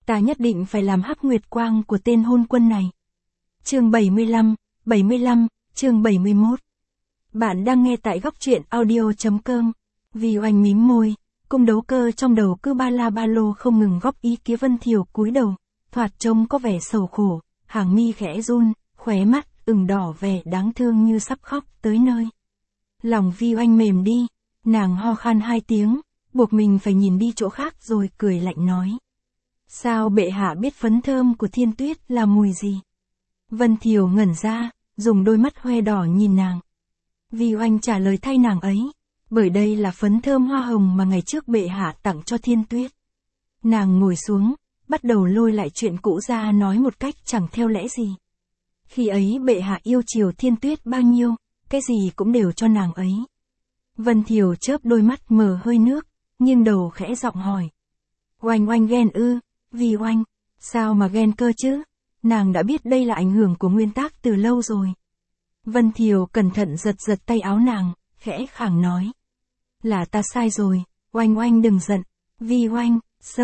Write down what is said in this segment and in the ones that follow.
Ta nhất định phải làm hắc nguyệt quang của tên hôn quân này. Chương 75, chương 71. Bạn đang nghe tại góc truyện audio.com. Vi Oanh mím môi, cung đấu cơ trong đầu cứ ba la ba lô không ngừng góp ý kiến. Vân Thiều cúi đầu, thoạt trông có vẻ sầu khổ, hàng mi khẽ run, khóe mắt ửng đỏ vẻ đáng thương như sắp khóc tới nơi. Lòng Vi Oanh mềm đi, nàng ho khan 2 tiếng, buộc mình phải nhìn đi chỗ khác rồi cười lạnh nói. Sao bệ hạ biết phấn thơm của Thiên Tuyết là mùi gì? Vân Thiều ngẩn ra, dùng đôi mắt hoe đỏ nhìn nàng. Vi Oanh trả lời thay nàng ấy, bởi đây là phấn thơm hoa hồng mà ngày trước bệ hạ tặng cho Thiên Tuyết. Nàng ngồi xuống, bắt đầu lôi lại chuyện cũ ra nói một cách chẳng theo lẽ gì. Khi ấy bệ hạ yêu chiều Thiên Tuyết bao nhiêu, cái gì cũng đều cho nàng ấy. Vân Thiều chớp đôi mắt mờ hơi nước, nghiêng đầu khẽ giọng hỏi. Oanh Oanh ghen ư? Vi Oanh, sao mà ghen cơ chứ? Nàng đã biết đây là ảnh hưởng của nguyên tác từ lâu rồi. Vân Thiều cẩn thận giật giật tay áo nàng, khẽ khàng nói. Là ta sai rồi, Oanh Oanh đừng giận. Vi Oanh,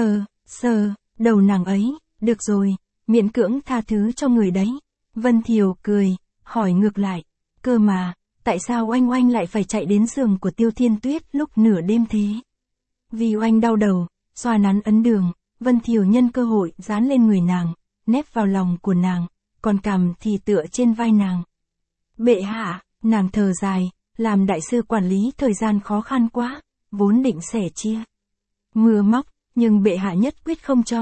sờ đầu nàng ấy, được rồi, miễn cưỡng tha thứ cho người đấy. Vân Thiều cười, hỏi ngược lại, cơ mà, tại sao Oanh Oanh lại phải chạy đến giường của Tiêu Thiên Tuyết lúc nửa đêm thế? Vi Oanh đau đầu, xoa nắn ấn đường, Vân Thiều nhân cơ hội dán lên người nàng, nép vào lòng của nàng, còn cằm thì tựa trên vai nàng. Bệ hạ, nàng thở dài, làm đại sư quản lý thời gian khó khăn quá, vốn định sẻ chia mưa móc, nhưng bệ hạ nhất quyết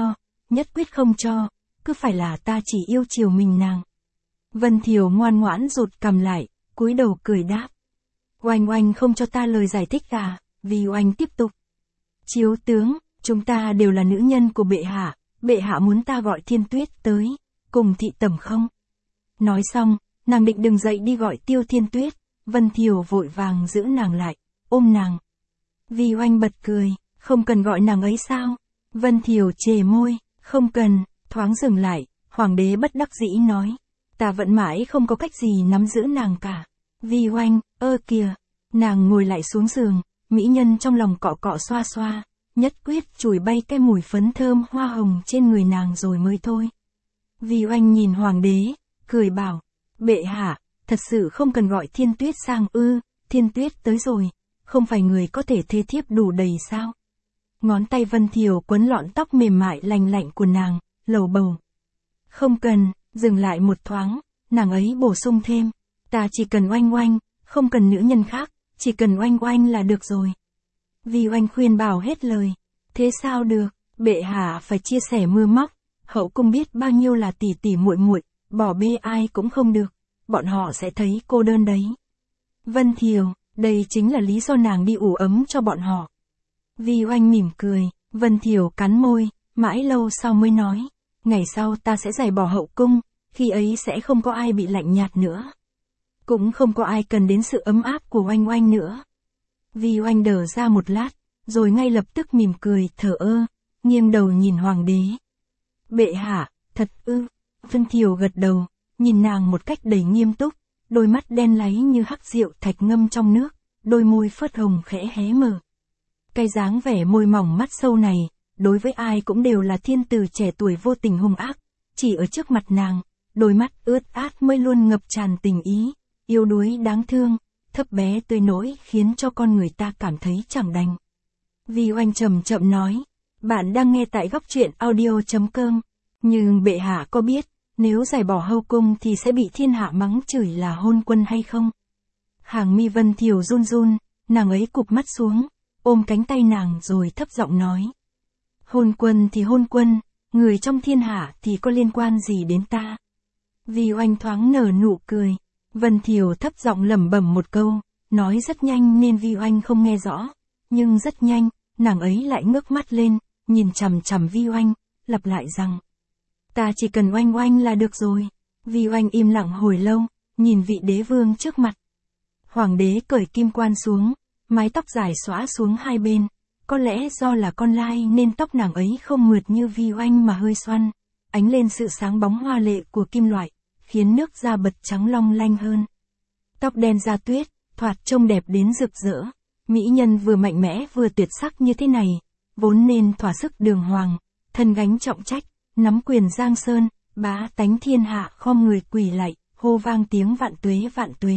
không cho, cứ phải là ta chỉ yêu chiều mình nàng. Vân Thiều ngoan ngoãn rụt cằm lại, cúi đầu cười đáp. Oanh Oanh không cho ta lời giải thích à? Vi Oanh tiếp tục. Chiếu tướng, chúng ta đều là nữ nhân của bệ hạ muốn ta gọi Thiên Tuyết tới, cùng thị tẩm không? Nói xong, nàng định đứng dậy đi gọi Tiêu Thiên Tuyết, Vân Thiều vội vàng giữ nàng lại, ôm nàng. Vi Oanh bật cười, không cần gọi nàng ấy sao? Vân Thiều chề môi, không cần, thoáng dừng lại, hoàng đế bất đắc dĩ nói. Ta vẫn mãi không có cách gì nắm giữ nàng cả. Vi Oanh, kìa, nàng ngồi lại xuống giường, mỹ nhân trong lòng cọ cọ xoa xoa, nhất quyết chùi bay cái mùi phấn thơm hoa hồng trên người nàng rồi mới thôi. Vi Oanh nhìn hoàng đế, cười bảo, bệ hạ, thật sự không cần gọi Thiên Tuyết sang ư? Thiên Tuyết tới rồi, không phải người có thể thê thiếp đủ đầy sao? Ngón tay Vân Thiều quấn lọn tóc mềm mại lành lạnh của nàng, lầu bầu. Không cần, dừng lại một thoáng, nàng ấy bổ sung thêm, ta chỉ cần Oanh Oanh, không cần nữ nhân khác, chỉ cần Oanh Oanh là được rồi. Vi Oanh khuyên bảo hết lời, thế sao được, bệ hạ phải chia sẻ mưa móc, hậu cung biết bao nhiêu là tỷ tỷ muội muội, bỏ bê ai cũng không được, bọn họ sẽ thấy cô đơn đấy. Vân Thiều, đây chính là lý do nàng đi ủ ấm cho bọn họ. Vi Oanh mỉm cười, Vân Thiều cắn môi, mãi lâu sau mới nói, ngày sau ta sẽ giải bỏ hậu cung, khi ấy sẽ không có ai bị lạnh nhạt nữa. Cũng không có ai cần đến sự ấm áp của Oanh Oanh nữa. Vi Oanh đờ ra một lát, rồi ngay lập tức mỉm cười thở ơ, nghiêng đầu nhìn hoàng đế. Bệ hạ, thật ư? Vân Thiều gật đầu, nhìn nàng một cách đầy nghiêm túc, đôi mắt đen láy như hắc rượu thạch ngâm trong nước, đôi môi phớt hồng khẽ hé mở. Cái dáng vẻ môi mỏng mắt sâu này, đối với ai cũng đều là thiên tử trẻ tuổi vô tình hung ác, chỉ ở trước mặt nàng, đôi mắt ướt át mới luôn ngập tràn tình ý, yếu đuối đáng thương, thấp bé tới nỗi khiến cho con người ta cảm thấy chẳng đành. Vi Oanh chậm chậm nói, bạn đang nghe tại góc truyện audio.com, nhưng bệ hạ có biết, nếu giải bỏ hậu cung thì sẽ bị thiên hạ mắng chửi là hôn quân hay không? Hàng mi Vân Thiều run run, nàng ấy cụp mắt xuống, ôm cánh tay nàng rồi thấp giọng nói. Hôn quân thì hôn quân, người trong thiên hạ thì có liên quan gì đến ta? Vi Oanh thoáng nở nụ cười, Vân Thiều thấp giọng lẩm bẩm một câu, nói rất nhanh nên Vi Oanh không nghe rõ, nhưng rất nhanh, nàng ấy lại ngước mắt lên, nhìn chằm chằm Vi Oanh, lặp lại rằng, ta chỉ cần Oanh Oanh là được rồi. Vi Oanh im lặng hồi lâu, nhìn vị đế vương trước mặt. Hoàng đế cởi kim quan xuống, mái tóc dài xõa xuống hai bên, có lẽ do là con lai nên tóc nàng ấy không mượt như Vi Oanh mà hơi xoăn, ánh lên sự sáng bóng hoa lệ của kim loại, khiến nước da bật trắng long lanh hơn. Tóc đen da tuyết, thoạt trông đẹp đến rực rỡ, mỹ nhân vừa mạnh mẽ vừa tuyệt sắc như thế này, vốn nên thỏa sức đường hoàng, thân gánh trọng trách, nắm quyền giang sơn, bá tánh thiên hạ khom người quỳ lạy, hô vang tiếng vạn tuế,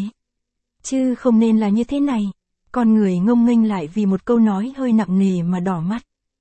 chứ không nên là như thế này. Con người ngông nghênh lại vì một câu nói hơi nặng nề mà đỏ mắt.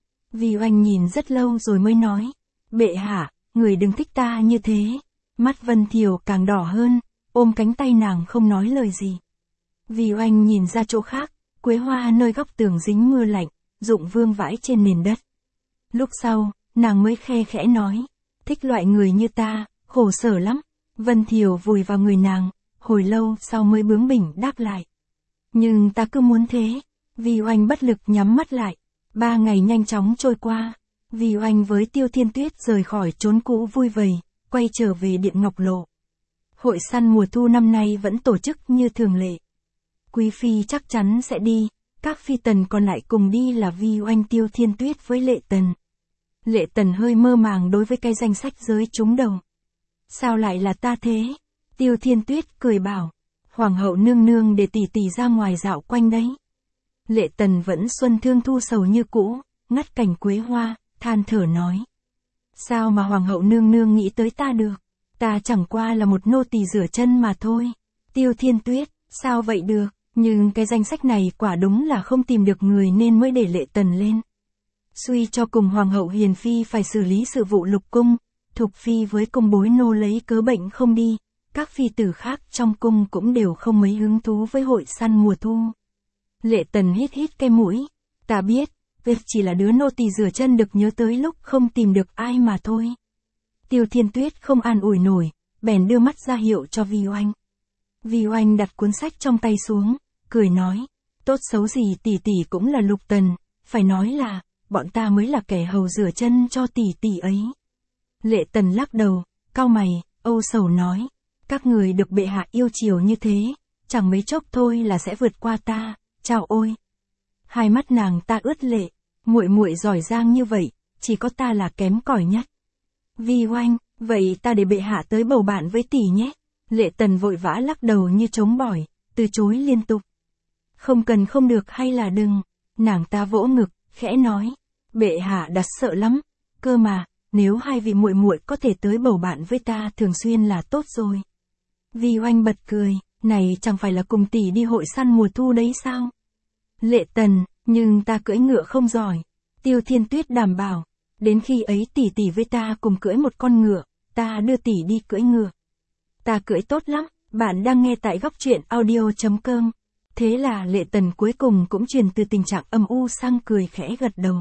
Vi Oanh nhìn rất lâu rồi mới nói, bệ hạ, người đừng thích ta như thế. Mắt Vân Thiều càng đỏ hơn, ôm cánh tay nàng không nói lời gì. Vi Oanh nhìn ra chỗ khác, quế hoa nơi góc tường dính mưa lạnh, rụng vương vãi trên nền đất. Lúc sau, nàng mới khe khẽ nói, thích loại người như ta, khổ sở lắm. Vân Thiều vùi vào người nàng, hồi lâu sau mới bướng bỉnh đáp lại. Nhưng ta cứ muốn thế. Vi Oanh bất lực nhắm mắt lại. 3 ngày nhanh chóng trôi qua. Vi Oanh với Tiêu Thiên Tuyết rời khỏi chốn cũ vui vầy, quay trở về Điện Ngọc Lộ. Hội săn mùa thu năm nay vẫn tổ chức như thường lệ. Quý phi chắc chắn sẽ đi, các phi tần còn lại cùng đi là Vi Oanh, Tiêu Thiên Tuyết với Lệ Tần. Lệ Tần hơi mơ màng đối với cái danh sách giới trúng đầu. Sao lại là ta thế? Tiêu Thiên Tuyết cười bảo, Hoàng hậu nương nương để tỷ tỷ ra ngoài dạo quanh đấy. Lệ Tần vẫn xuân thương thu sầu như cũ, ngắt cành quế hoa, than thở nói. Sao mà Hoàng hậu nương nương nghĩ tới ta được? Ta chẳng qua là một nô tỳ rửa chân mà thôi. Tiêu Thiên Tuyết, sao vậy được? Nhưng cái danh sách này quả đúng là không tìm được người nên mới để Lệ Tần lên. Suy cho cùng Hoàng hậu Hiền Phi phải xử lý sự vụ lục cung, Thục Phi với công bối nô lấy cớ bệnh không đi, các phi tử khác trong cung cũng đều không mấy hứng thú với hội săn mùa thu. Lệ Tần hít hít cái mũi, ta biết, việc chỉ là đứa nô tỳ rửa chân được nhớ tới lúc không tìm được ai mà thôi. Tiêu Thiên Tuyết không an ủi nổi, bèn đưa mắt ra hiệu cho Vi Oanh. Vi Oanh đặt cuốn sách trong tay xuống, cười nói, tốt xấu gì tỷ tỷ cũng là Lục Tần, phải nói là, bọn ta mới là kẻ hầu rửa chân cho tỷ tỷ ấy. Lệ Tần lắc đầu, cau mày, âu sầu nói, các người được bệ hạ yêu chiều như thế, chẳng mấy chốc thôi là sẽ vượt qua ta, chào ôi. Hai mắt nàng ta ướt lệ, muội muội giỏi giang như vậy, chỉ có ta là kém cỏi nhất. Vi Oanh, vậy ta để bệ hạ tới bầu bạn với tỷ nhé. Lệ Tần vội vã lắc đầu như trống bỏi, từ chối liên tục. Không cần không được hay là đừng. Nàng ta vỗ ngực, khẽ nói, bệ hạ đã sợ lắm, cơ mà, nếu hai vị muội muội có thể tới bầu bạn với ta thường xuyên là tốt rồi. Vi Oanh bật cười, này chẳng phải là cùng tỷ đi hội săn mùa thu đấy sao? Lệ Tần, nhưng ta cưỡi ngựa không giỏi. Tiêu Thiên Tuyết đảm bảo, đến khi ấy tỷ tỷ với ta cùng cưỡi một con ngựa, ta đưa tỷ đi cưỡi ngựa. Ta cưỡi tốt lắm, bạn đang nghe tại góc truyện audio.com. Thế là Lệ Tần cuối cùng cũng chuyển từ tình trạng âm u sang cười khẽ gật đầu.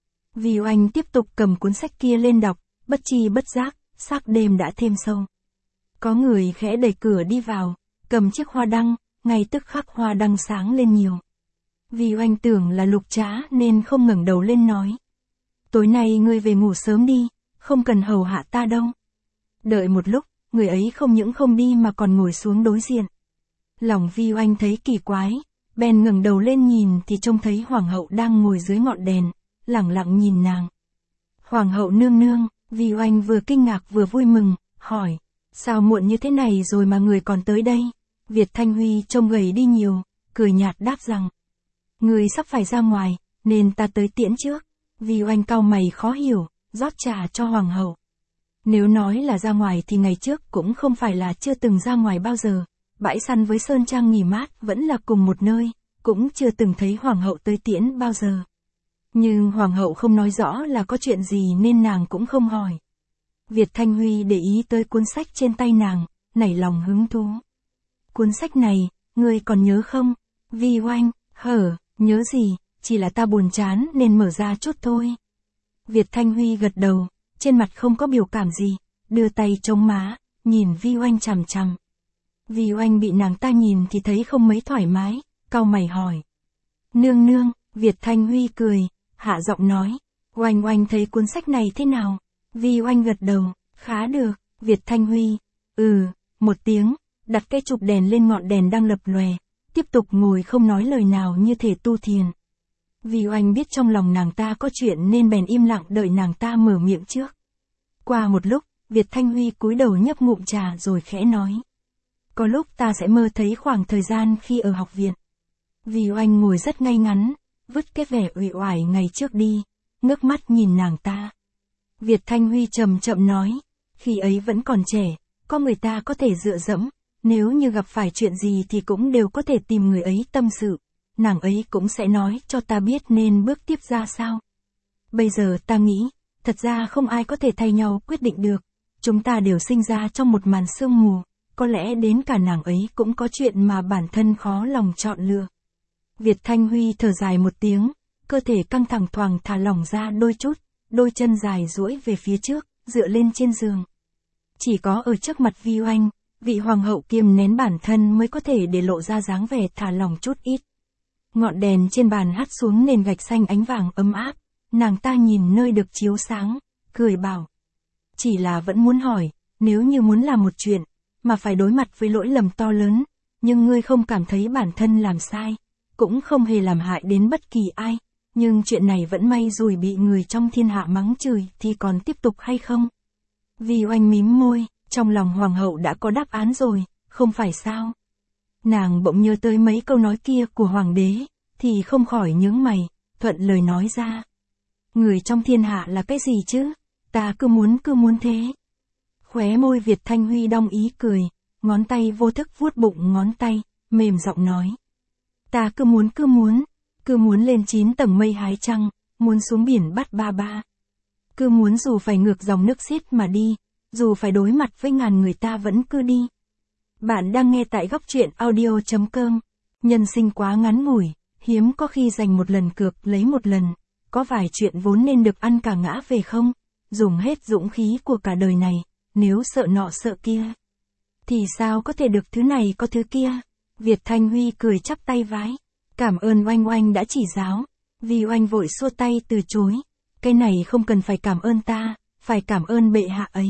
Vi Oanh tiếp tục cầm cuốn sách kia lên đọc, bất chi bất giác, sắc đêm đã thêm sâu. Có người khẽ đẩy cửa đi vào, cầm chiếc hoa đăng, ngay tức khắc hoa đăng sáng lên nhiều. Vi Oanh tưởng là Lục Trá nên không ngẩng đầu lên nói. Tối nay ngươi về ngủ sớm đi, không cần hầu hạ ta đâu. Đợi một lúc, người ấy không những không đi mà còn ngồi xuống đối diện. Lòng Vi Oanh thấy kỳ quái, bèn ngẩng đầu lên nhìn thì trông thấy Hoàng hậu đang ngồi dưới ngọn đèn, lẳng lặng nhìn nàng. Hoàng hậu nương nương, Vi Oanh vừa kinh ngạc vừa vui mừng, hỏi, sao muộn như thế này rồi mà người còn tới đây? Việt Thanh Huy trông gầy đi nhiều, cười nhạt đáp rằng, người sắp phải ra ngoài, nên ta tới tiễn trước. Vi Oanh cau mày khó hiểu, rót trà cho Hoàng hậu. Nếu nói là ra ngoài thì ngày trước cũng không phải là chưa từng ra ngoài bao giờ, bãi săn với Sơn Trang nghỉ mát vẫn là cùng một nơi, cũng chưa từng thấy Hoàng hậu tới tiễn bao giờ. Nhưng Hoàng hậu không nói rõ là có chuyện gì nên nàng cũng không hỏi. Việt Thanh Huy để ý tới cuốn sách trên tay nàng, nảy lòng hứng thú. Cuốn sách này, ngươi còn nhớ không? Vi Oanh, nhớ gì, chỉ là ta buồn chán nên mở ra chút thôi. Việt Thanh Huy gật đầu, trên mặt không có biểu cảm gì, đưa tay chống má, nhìn Vi Oanh chằm chằm. Vi Oanh bị nàng ta nhìn thì thấy không mấy thoải mái, cau mày hỏi. Nương nương, Việt Thanh Huy cười, hạ giọng nói, Oanh Oanh thấy cuốn sách này thế nào? Vi Oanh gật đầu, khá được. Việt Thanh Huy, một tiếng, đặt cái chụp đèn lên ngọn đèn đang lập lòe, tiếp tục ngồi không nói lời nào như thể tu thiền. Vi Oanh biết trong lòng nàng ta có chuyện nên bèn im lặng đợi nàng ta mở miệng trước. Qua một lúc, Việt Thanh Huy cúi đầu nhấp ngụm trà rồi khẽ nói. Có lúc ta sẽ mơ thấy khoảng thời gian khi ở học viện. Vi Oanh ngồi rất ngay ngắn, vứt cái vẻ uể oải ngày trước đi, ngước mắt nhìn nàng ta. Việt Thanh Huy chậm chậm nói, khi ấy vẫn còn trẻ, có người ta có thể dựa dẫm, nếu như gặp phải chuyện gì thì cũng đều có thể tìm người ấy tâm sự, nàng ấy cũng sẽ nói cho ta biết nên bước tiếp ra sao. Bây giờ ta nghĩ, thật ra không ai có thể thay nhau quyết định được, chúng ta đều sinh ra trong một màn sương mù, có lẽ đến cả nàng ấy cũng có chuyện mà bản thân khó lòng chọn lựa. Việt Thanh Huy thở dài một tiếng, cơ thể căng thẳng thoảng thả lỏng ra đôi chút, đôi chân dài duỗi về phía trước, dựa lên trên giường. Chỉ có ở trước mặt Vi Oanh, vị hoàng hậu kiềm nén bản thân mới có thể để lộ ra dáng vẻ thả lỏng chút ít. Ngọn đèn trên bàn hắt xuống nền gạch xanh ánh vàng ấm áp, nàng ta nhìn nơi được chiếu sáng, cười bảo. Chỉ là vẫn muốn hỏi, nếu như muốn làm một chuyện, mà phải đối mặt với lỗi lầm to lớn, nhưng ngươi không cảm thấy bản thân làm sai, cũng không hề làm hại đến bất kỳ ai, nhưng chuyện này vẫn may rồi bị người trong thiên hạ mắng chửi thì còn tiếp tục hay không? Vi Oanh mím môi, trong lòng hoàng hậu đã có đáp án rồi, không phải sao? Nàng bỗng nhớ tới mấy câu nói kia của hoàng đế, thì không khỏi nhướng mày, thuận lời nói ra. Người trong thiên hạ là cái gì chứ? Ta cứ muốn thế. Khóe môi Việt Thanh Huy đong ý cười, ngón tay vô thức vuốt bụng ngón tay, mềm giọng nói. Ta cứ muốn lên 9 tầng mây hái trăng, muốn xuống biển bắt ba ba. Cứ muốn dù phải ngược dòng nước xiết mà đi, dù phải đối mặt với ngàn người ta vẫn cứ đi. Bạn đang nghe tại góc truyện audio.com. Nhân sinh quá ngắn ngủi, hiếm có khi giành một lần cược lấy một lần, có vài chuyện vốn nên được ăn cả ngã về không, dùng hết dũng khí của cả đời này, nếu sợ nọ sợ kia, thì sao có thể được thứ này có thứ kia. Việt Thanh Huy cười chắp tay vái, cảm ơn Oanh Oanh đã chỉ giáo. Vi Oanh vội xua tay từ chối, cái này không cần phải cảm ơn ta, phải cảm ơn bệ hạ ấy.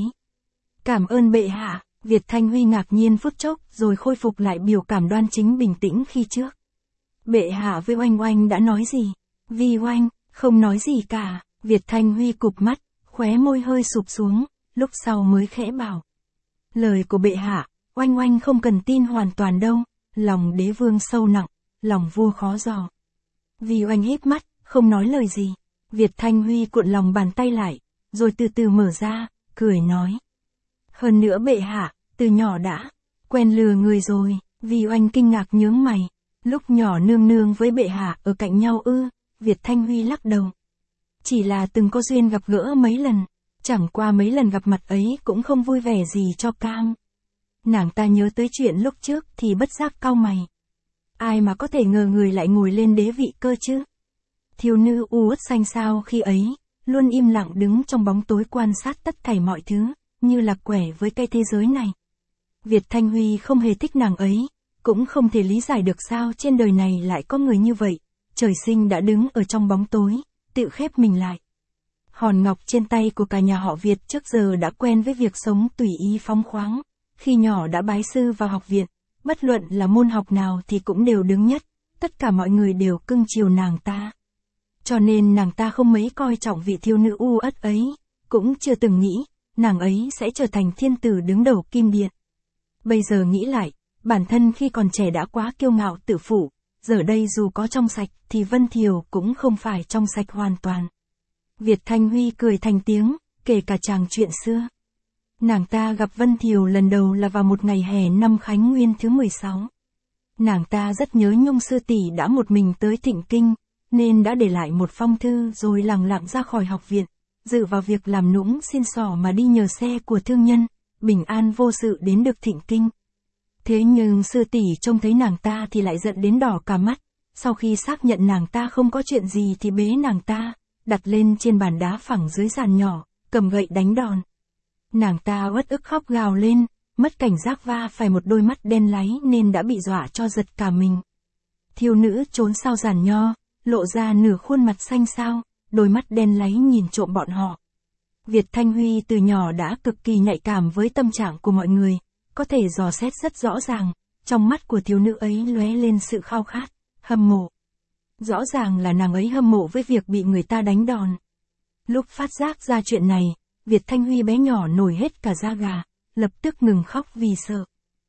Cảm ơn bệ hạ. Việt Thanh Huy ngạc nhiên phút chốc rồi khôi phục lại biểu cảm đoan chính bình tĩnh khi trước. Bệ hạ với Oanh Oanh đã nói gì? Vi Oanh, không nói gì cả. Việt Thanh Huy cụp mắt, khóe môi hơi sụp xuống, lúc sau mới khẽ bảo. Lời của bệ hạ, Oanh Oanh không cần tin hoàn toàn đâu, lòng đế vương sâu nặng, lòng vua khó dò. Vi Oanh híp mắt, không nói lời gì. Việt Thanh Huy cuộn lòng bàn tay lại, rồi từ từ mở ra, cười nói. Hơn nữa bệ hạ, từ nhỏ đã quen lừa người rồi. Vi Oanh kinh ngạc nhướng mày, lúc nhỏ nương nương với bệ hạ ở cạnh nhau ư? Việt Thanh Huy lắc đầu. Chỉ là từng có duyên gặp gỡ mấy lần, chẳng qua mấy lần gặp mặt ấy cũng không vui vẻ gì cho cam. Nàng ta nhớ tới chuyện lúc trước thì bất giác cau mày. Ai mà có thể ngờ người lại ngồi lên đế vị cơ chứ? Thiếu nữ u uất xanh xao khi ấy, luôn im lặng đứng trong bóng tối quan sát tất thảy mọi thứ, như là quẻ với cái thế giới này. Việt Thanh Huy không hề thích nàng ấy, cũng không thể lý giải được sao trên đời này lại có người như vậy, trời sinh đã đứng ở trong bóng tối, tự khép mình lại. Hòn ngọc trên tay của cả nhà họ Việt trước giờ đã quen với việc sống tùy ý phóng khoáng, khi nhỏ đã bái sư vào học viện, bất luận là môn học nào thì cũng đều đứng nhất, tất cả mọi người đều cưng chiều nàng ta. Cho nên nàng ta không mấy coi trọng vị thiếu nữ u uất ấy, cũng chưa từng nghĩ, nàng ấy sẽ trở thành thiên tử đứng đầu kim điện. Bây giờ nghĩ lại, bản thân khi còn trẻ đã quá kiêu ngạo tự phụ, giờ đây dù có trong sạch thì Vân Thiều cũng không phải trong sạch hoàn toàn. Việt Thanh Huy cười thành tiếng, kể cả chàng chuyện xưa. Nàng ta gặp Vân Thiều lần đầu là vào một ngày hè năm Khánh Nguyên thứ 16. Nàng ta rất nhớ Nhung sư tỷ đã một mình tới Thịnh Kinh, nên đã để lại một phong thư rồi lẳng lặng ra khỏi học viện, dự vào việc làm nũng xin xỏ mà đi nhờ xe của thương nhân, bình an vô sự đến được Thịnh Kinh. Thế nhưng sư tỷ trông thấy nàng ta thì lại giận đến đỏ cả mắt, sau khi xác nhận nàng ta không có chuyện gì thì bế nàng ta, đặt lên trên bàn đá phẳng dưới sàn nhỏ, cầm gậy đánh đòn. Nàng ta uất ức khóc gào lên, mất cảnh giác va phải một đôi mắt đen láy nên đã bị dọa cho giật cả mình. Thiếu nữ trốn sau giàn nho, lộ ra nửa khuôn mặt xanh xao, đôi mắt đen láy nhìn trộm bọn họ. Việt Thanh Huy từ nhỏ đã cực kỳ nhạy cảm với tâm trạng của mọi người, có thể dò xét rất rõ ràng, trong mắt của thiếu nữ ấy lóe lên sự khao khát, hâm mộ. Rõ ràng là nàng ấy hâm mộ với việc bị người ta đánh đòn. Lúc phát giác ra chuyện này, Việt Thanh Huy bé nhỏ nổi hết cả da gà, lập tức ngừng khóc vì sợ.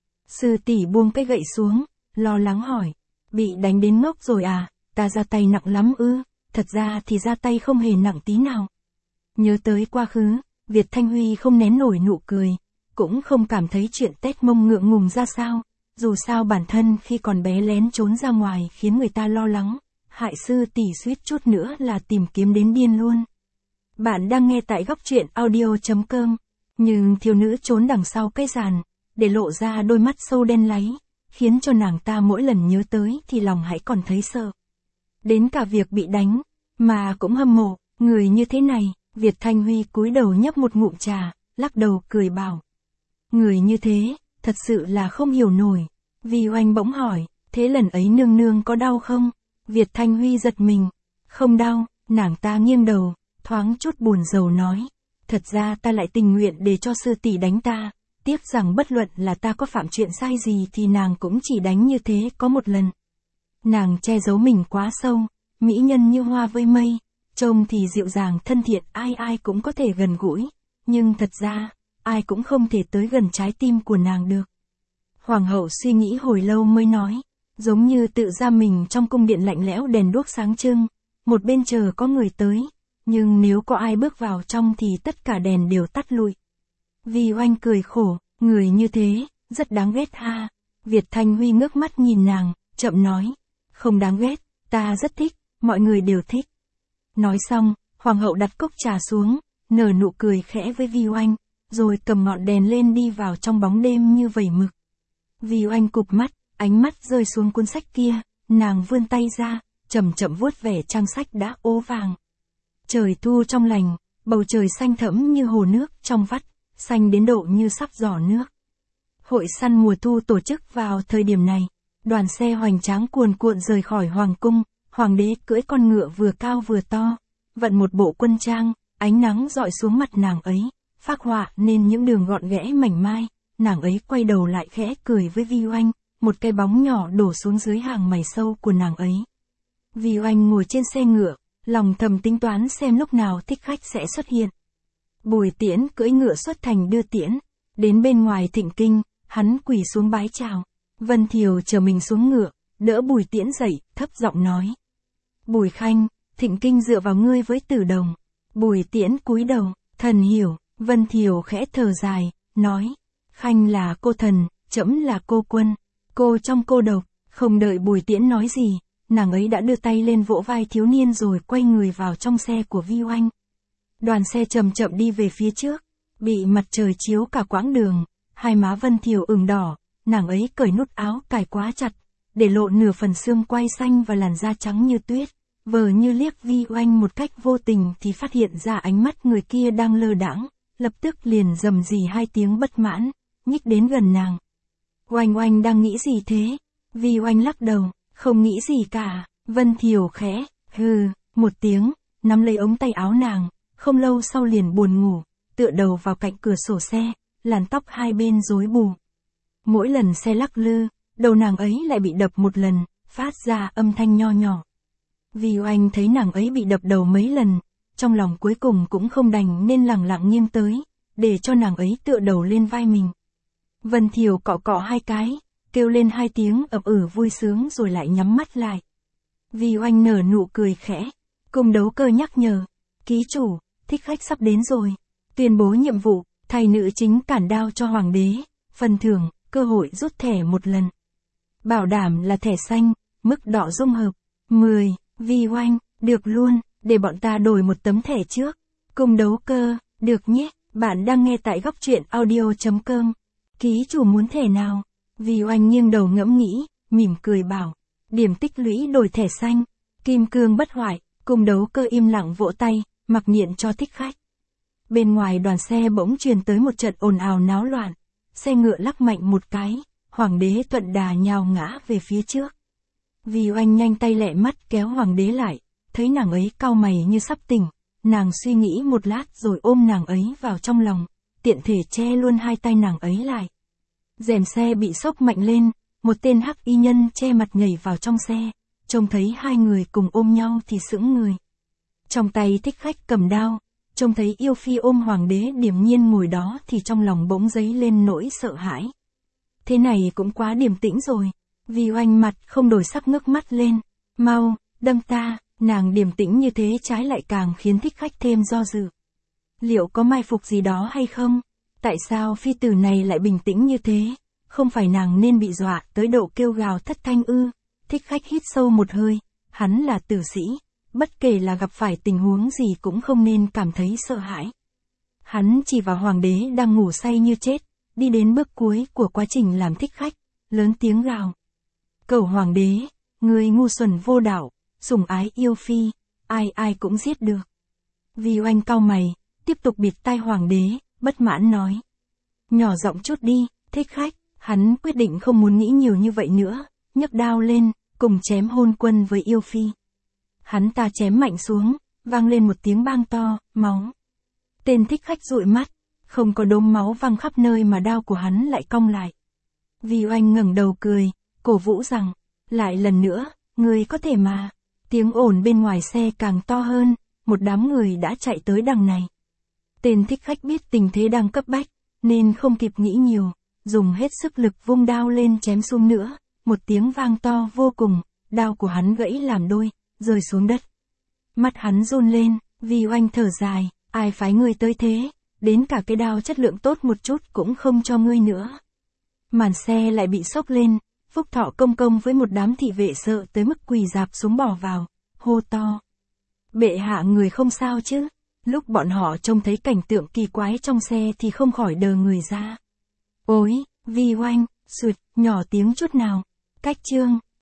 Sư tỷ buông cái gậy xuống, lo lắng hỏi, bị đánh đến ngốc rồi à, ta ra tay nặng lắm ư? Thật ra thì ra tay không hề nặng tí nào. Nhớ tới quá khứ, Việt Thanh Huy không nén nổi nụ cười, cũng không cảm thấy chuyện tét mông ngượng ngùng ra sao, dù sao bản thân khi còn bé lén trốn ra ngoài khiến người ta lo lắng, hại sư tỷ suýt chút nữa là tìm kiếm đến điên luôn. Bạn đang nghe tại góc truyện audio.com, nhưng thiếu nữ trốn đằng sau cây giàn, để lộ ra đôi mắt sâu đen láy, khiến cho nàng ta mỗi lần nhớ tới thì lòng hãy còn thấy sợ. Đến cả việc bị đánh, mà cũng hâm mộ, người như thế này, Việt Thanh Huy cúi đầu nhấp một ngụm trà, lắc đầu cười bảo. Người như thế, thật sự là không hiểu nổi. Vi Oanh bỗng hỏi, thế lần ấy nương nương có đau không? Việt Thanh Huy giật mình. Không đau, nàng ta nghiêng đầu, thoáng chút buồn rầu nói. Thật ra ta lại tình nguyện để cho sư tỷ đánh ta, tiếc rằng bất luận là ta có phạm chuyện sai gì thì nàng cũng chỉ đánh như thế có một lần. Nàng che giấu mình quá sâu, mỹ nhân như hoa với mây, trông thì dịu dàng thân thiện ai ai cũng có thể gần gũi, nhưng thật ra, ai cũng không thể tới gần trái tim của nàng được. Hoàng hậu suy nghĩ hồi lâu mới nói, giống như tự giam mình trong cung điện lạnh lẽo đèn đuốc sáng trưng, một bên chờ có người tới, nhưng nếu có ai bước vào trong thì tất cả đèn đều tắt lụi. Vi Oanh cười khổ, người như thế, rất đáng ghét ha. Việt Thanh Huy ngước mắt nhìn nàng, chậm nói, không đáng ghét, ta rất thích, mọi người đều thích. Nói xong, hoàng hậu đặt cốc trà xuống, nở nụ cười khẽ với Vi Oanh, rồi cầm ngọn đèn lên đi vào trong bóng đêm như vẩy mực. Vi Oanh cụp mắt, ánh mắt rơi xuống cuốn sách kia, nàng vươn tay ra, chậm chậm vuốt vẻ trang sách đã ố vàng. Trời thu trong lành, bầu trời xanh thẫm như hồ nước trong vắt, xanh đến độ như sắp giỏ nước. Hội săn mùa thu tổ chức vào thời điểm này, đoàn xe hoành tráng cuồn cuộn rời khỏi hoàng cung, hoàng đế cưỡi con ngựa vừa cao vừa to, vận một bộ quân trang, ánh nắng rọi xuống mặt nàng ấy, phác họa nên những đường gọn ghẽ mảnh mai, nàng ấy quay đầu lại khẽ cười với Vi Oanh, một cái bóng nhỏ đổ xuống dưới hàng mày sâu của nàng ấy. Vi Oanh ngồi trên xe ngựa, lòng thầm tính toán xem lúc nào thích khách sẽ xuất hiện. Bùi Tiễn cưỡi ngựa xuất thành đưa tiễn, đến bên ngoài thịnh kinh, hắn quỳ xuống bái chào. Vân Thiều chờ mình xuống ngựa, đỡ Bùi Tiễn dậy, thấp giọng nói. Bùi Khanh, thịnh kinh dựa vào ngươi với Tử Đồng. Bùi Tiễn cúi đầu, thần hiểu. Vân Thiều khẽ thở dài, nói. Khanh là cô thần, trẫm là cô quân. Cô trong cô độc, không đợi Bùi Tiễn nói gì, nàng ấy đã đưa tay lên vỗ vai thiếu niên rồi quay người vào trong xe của Vi Oanh. Đoàn xe chậm chậm đi về phía trước, bị mặt trời chiếu cả quãng đường, hai má Vân Thiều ửng đỏ, nàng ấy cởi nút áo cài quá chặt, để lộ nửa phần xương quai xanh và làn da trắng như tuyết, vờ như liếc Vi Oanh một cách vô tình thì phát hiện ra ánh mắt người kia đang lơ đãng, lập tức liền rầm rì hai tiếng bất mãn, nhích đến gần nàng. Oanh Oanh đang nghĩ gì thế? Vi Oanh lắc đầu, không nghĩ gì cả. Vân Thiều khẽ, hừ, một tiếng, nắm lấy ống tay áo nàng, không lâu sau liền buồn ngủ, tựa đầu vào cạnh cửa sổ xe, làn tóc hai bên rối bù. Mỗi lần xe lắc lư, đầu nàng ấy lại bị đập một lần, phát ra âm thanh nho nhỏ. Vi Oanh thấy nàng ấy bị đập đầu mấy lần, trong lòng cuối cùng cũng không đành nên lẳng lặng nghiêng tới, để cho nàng ấy tựa đầu lên vai mình. Vân Thiều cọ cọ hai cái, kêu lên hai tiếng ậm vui sướng rồi lại nhắm mắt lại. Vi Oanh nở nụ cười khẽ, Cung Đấu Cơ nhắc nhở, ký chủ, thích khách sắp đến rồi, tuyên bố nhiệm vụ, thay nữ chính cản đao cho hoàng đế, phần thưởng, cơ hội rút thẻ một lần. Bảo đảm là thẻ xanh, mức đỏ dung hợp, 10, Vi Oanh, được luôn, để bọn ta đổi một tấm thẻ trước. Cung Đấu Cơ, được nhé, bạn đang nghe tại góc truyện audio.com. Ký chủ muốn thẻ nào? Vi Oanh nghiêng đầu ngẫm nghĩ, mỉm cười bảo. Điểm tích lũy đổi thẻ xanh, kim cương bất hoại. Cung Đấu Cơ im lặng vỗ tay, mặc niệm cho thích khách. Bên ngoài đoàn xe bỗng truyền tới một trận ồn ào náo loạn. Xe ngựa lắc mạnh một cái, hoàng đế Thuận Đà nhào ngã về phía trước. Vi Oanh nhanh tay lẹ mắt kéo hoàng đế lại, thấy nàng ấy cau mày như sắp tỉnh, nàng suy nghĩ một lát rồi ôm nàng ấy vào trong lòng, tiện thể che luôn hai tay nàng ấy lại. Rèm xe bị xốc mạnh lên, một tên hắc y nhân che mặt nhảy vào trong xe, trông thấy hai người cùng ôm nhau thì sững người. Trong tay thích khách cầm đao, trông thấy yêu phi ôm hoàng đế điềm nhiên ngồi đó thì trong lòng bỗng dấy lên nỗi sợ hãi. Thế này cũng quá điềm tĩnh rồi. Vi Oanh mặt không đổi sắc ngước mắt lên. Mau, đâm ta. Nàng điềm tĩnh như thế trái lại càng khiến thích khách thêm do dự. Liệu có mai phục gì đó hay không? Tại sao phi tử này lại bình tĩnh như thế? Không phải nàng nên bị dọa tới độ kêu gào thất thanh ư? Thích Khách hít sâu một hơi, hắn là tử sĩ, bất kể là gặp phải tình huống gì cũng không nên cảm thấy sợ hãi. Hắn chỉ vào hoàng đế đang ngủ say như chết, đi đến bước cuối của quá trình làm thích khách, lớn tiếng gào. Cẩu hoàng đế, người ngu xuẩn vô đạo, sủng ái yêu phi, ai ai cũng giết được. Vi Oanh cau mày, tiếp tục bịt tai hoàng đế, bất mãn nói. Nhỏ giọng chút đi, Thích Khách, hắn quyết định không muốn nghĩ nhiều như vậy nữa, nhấc đao lên, cùng chém Hôn Quân với yêu phi. Hắn ta chém mạnh xuống, vang lên một tiếng bang to, máu. Tên Thích Khách dụi mắt, không có đốm máu văng khắp nơi mà đao của hắn lại cong lại. Vi Oanh ngẩng đầu cười, cổ vũ rằng, lại lần nữa, người có thể mà. Tiếng ồn bên ngoài xe càng to hơn, một đám người đã chạy tới đằng này. Tên Thích Khách biết tình thế đang cấp bách, nên không kịp nghĩ nhiều, dùng hết sức lực vung đao lên chém xuống nữa, một tiếng vang to vô cùng, đao của hắn gãy làm đôi, rơi xuống đất. Mắt hắn run lên, Vi Oanh thở dài, ai phái ngươi tới thế, đến cả cái đao chất lượng tốt một chút cũng không cho ngươi nữa. Màn xe lại bị xốc lên, Phúc Thọ công công với một đám thị vệ sợ tới mức quỳ rạp xuống bỏ vào, hô to. Bệ hạ người không sao chứ? Lúc bọn họ trông thấy cảnh tượng kỳ quái trong xe thì không khỏi đờ người ra. Ôi, Vi Oanh, sụt, nhỏ tiếng chút nào. Cách chương.